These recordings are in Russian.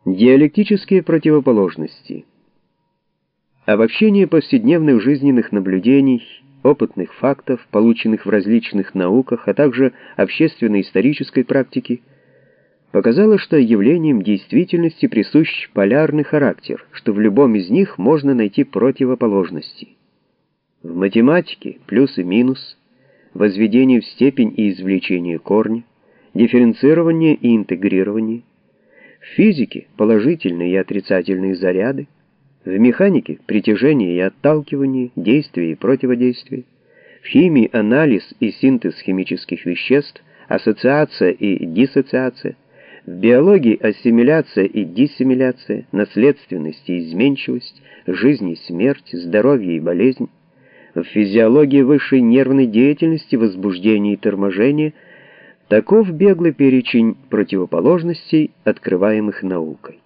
Диалектические противоположности. Обобщение повседневных жизненных наблюдений, опытных фактов, полученных в различных науках, а также общественно-исторической практики, показало, что явлениям действительности присущ полярный характер, что в любом из них можно найти противоположности. В математике плюс и минус, возведение в степень и извлечение корня, дифференцирование и интегрирование, в физике положительные и отрицательные заряды, в механике притяжение и отталкивание, действие и противодействие, в химии анализ и синтез химических веществ, ассоциация и диссоциация, в биологии ассимиляция и диссимиляция, наследственность и изменчивость, жизнь и смерть, здоровье и болезнь, в физиологии высшей нервной деятельности, возбуждения и торможения. Таков беглый перечень противоположностей, открываемых наукой.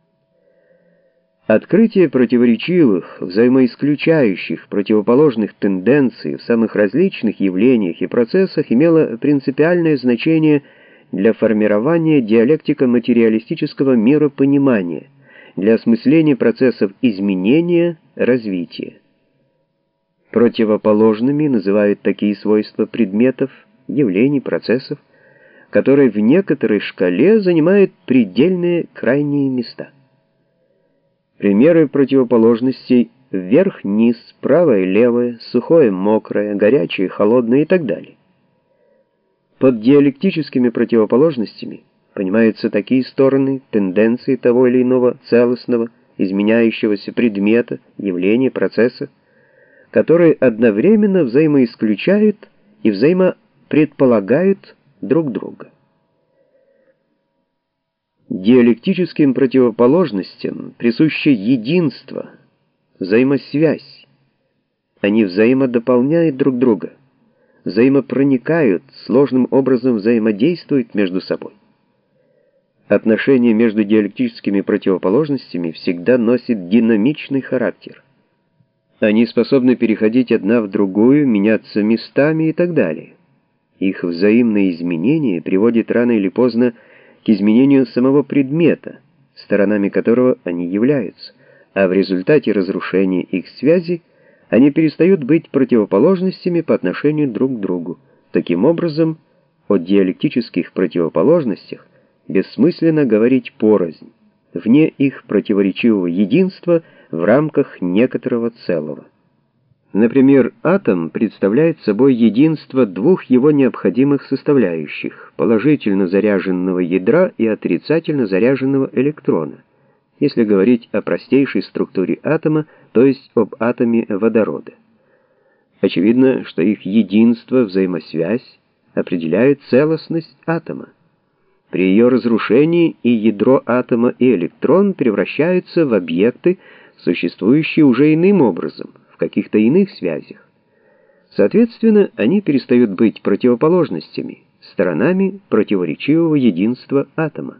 Открытие противоречивых, взаимоисключающих, противоположных тенденций в самых различных явлениях и процессах имело принципиальное значение для формирования диалектико-материалистического миропонимания, для осмысления процессов изменения, развития. Противоположными называют такие свойства предметов, явлений, процессов, которые в некоторой шкале занимают предельные крайние места. Примеры противоположностей: вверх-вниз, правое-левое, сухое-мокрое, горячее-холодное и так далее. Под диалектическими противоположностями понимаются такие стороны, тенденции того или иного целостного, изменяющегося предмета, явления, процесса, которые одновременно взаимоисключают и взаимопредполагают друг друга. Диалектическим противоположностям присуще единство, взаимосвязь. Они взаимодополняют друг друга, взаимопроникают, сложным образом взаимодействуют между собой. Отношения между диалектическими противоположностями всегда носят динамичный характер. Они способны переходить одна в другую, меняться местами и так далее. Их взаимное изменение приводит рано или поздно к изменению самого предмета, сторонами которого они являются, а в результате разрушения их связи они перестают быть противоположностями по отношению друг к другу. Таким образом, о диалектических противоположностях бессмысленно говорить порознь, вне их противоречивого единства в рамках некоторого целого. Например, атом представляет собой единство двух его необходимых составляющих: положительно заряженного ядра и отрицательно заряженного электрона, если говорить о простейшей структуре атома, то есть об атоме водорода. Очевидно, что их единство, взаимосвязь определяет целостность атома. При ее разрушении и ядро атома, и электрон превращаются в объекты, существующие уже иным образом, в каких-то иных связях. Соответственно, они перестают быть противоположностями, сторонами противоречивого единства атома.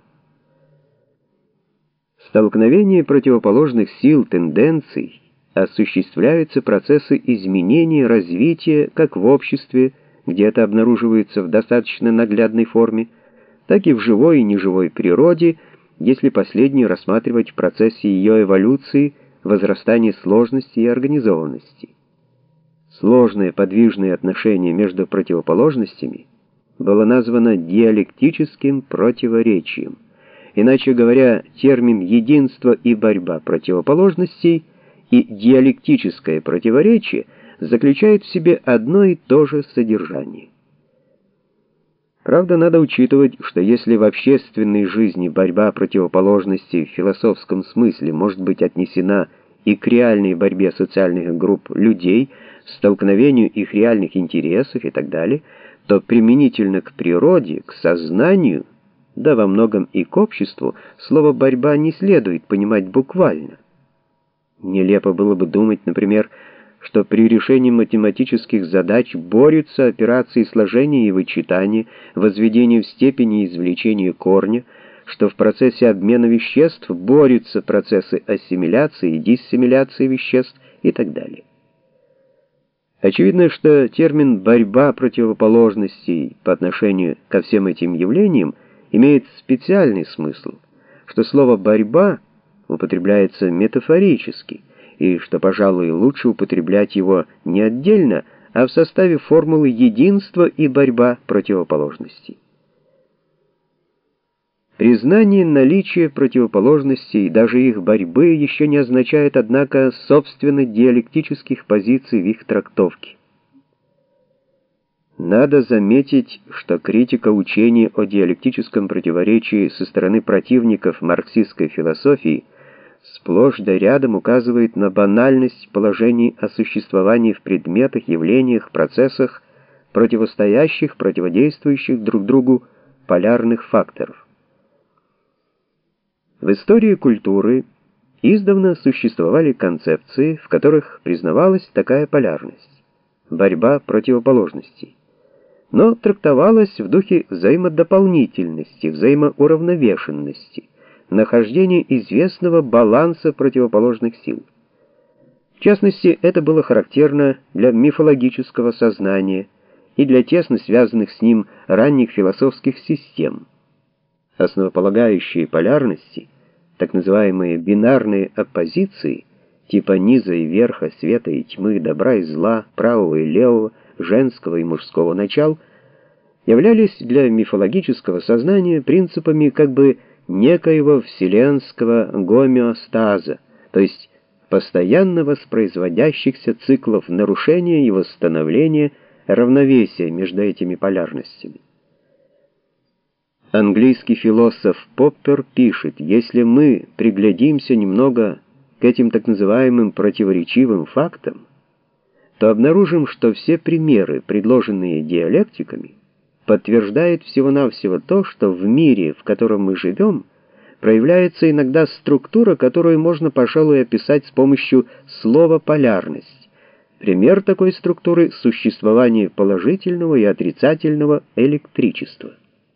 Столкновение противоположных сил, тенденций осуществляются процессы изменения, развития как в обществе, где это обнаруживается в достаточно наглядной форме, так и в живой и неживой природе, если последнюю рассматривать в процессе ее эволюции, возрастания сложности и организованности. Сложное подвижное отношение между противоположностями было названо диалектическим противоречием. Иначе говоря, термин «единство» и «борьба противоположностей» и «диалектическое противоречие» заключают в себе одно и то же содержание. Правда, надо учитывать, что если в общественной жизни борьба противоположностей в философском смысле может быть отнесена и к реальной борьбе социальных групп людей, столкновению их реальных интересов и так далее, то применительно к природе, к сознанию, да во многом и к обществу, слово «борьба» не следует понимать буквально. Нелепо было бы думать, например, что при решении математических задач борются операции сложения и вычитания, возведения в степени и извлечения корня, что в процессе обмена веществ борются процессы ассимиляции и диссимиляции веществ и так далее. Очевидно, что термин «борьба противоположностей» по отношению ко всем этим явлениям имеет специальный смысл, что слово «борьба» употребляется метафорически, и что, пожалуй, лучше употреблять его не отдельно, а в составе формулы единства и борьба противоположностей. Признание наличия противоположностей и даже их борьбы еще не означает, однако, собственно диалектических позиций в их трактовке. Надо заметить, что критика учения о диалектическом противоречии со стороны противников марксистской философии сплошь да рядом указывает на банальность положений о существовании в предметах, явлениях, процессах, противостоящих, противодействующих друг другу полярных факторов. В истории культуры издавна существовали концепции, в которых признавалась такая полярность – борьба противоположностей, но трактовалась в духе взаимодополнительности, взаимоуравновешенности, нахождения известного баланса противоположных сил. В частности, это было характерно для мифологического сознания и для тесно связанных с ним ранних философских систем. Основополагающие полярности, так называемые бинарные оппозиции, типа низа и верха, света и тьмы, добра и зла, правого и левого, женского и мужского начал, являлись для мифологического сознания принципами как бы некоего вселенского гомеостаза, то есть постоянно воспроизводящихся циклов нарушения и восстановления равновесия между этими полярностями. Английский философ Поппер пишет: если мы приглядимся немного к этим так называемым противоречивым фактам, то обнаружим, что все примеры, предложенные диалектиками, подтверждают всего-навсего то, что в мире, в котором мы живем, проявляется иногда структура, которую можно, пожалуй, описать с помощью слова «полярность». Пример такой структуры — существование положительного и отрицательного электричества.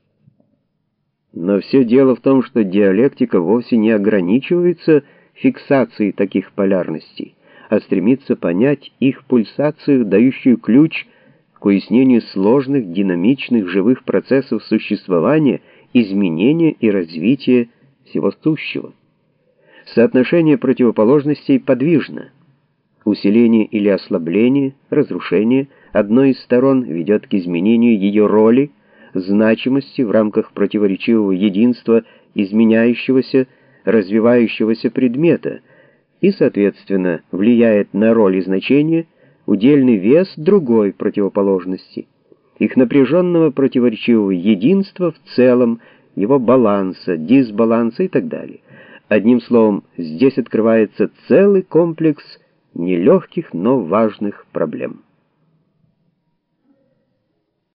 Но все дело в том, что диалектика вовсе не ограничивается фиксацией таких полярностей, а стремится понять их пульсацию, дающую ключ к уяснению сложных, динамичных, живых процессов существования, изменения и развития всего сущего. Соотношение противоположностей подвижно. Усиление или ослабление, разрушение одной из сторон ведет к изменению ее роли, значимости в рамках противоречивого единства изменяющегося, развивающегося предмета и, соответственно, влияет на роль и значение, удельный вес другой противоположности, их напряженного противоречивого единства в целом, его баланса, дисбаланса и так далее. Одним словом, здесь открывается целый комплекс нелегких, но важных проблем.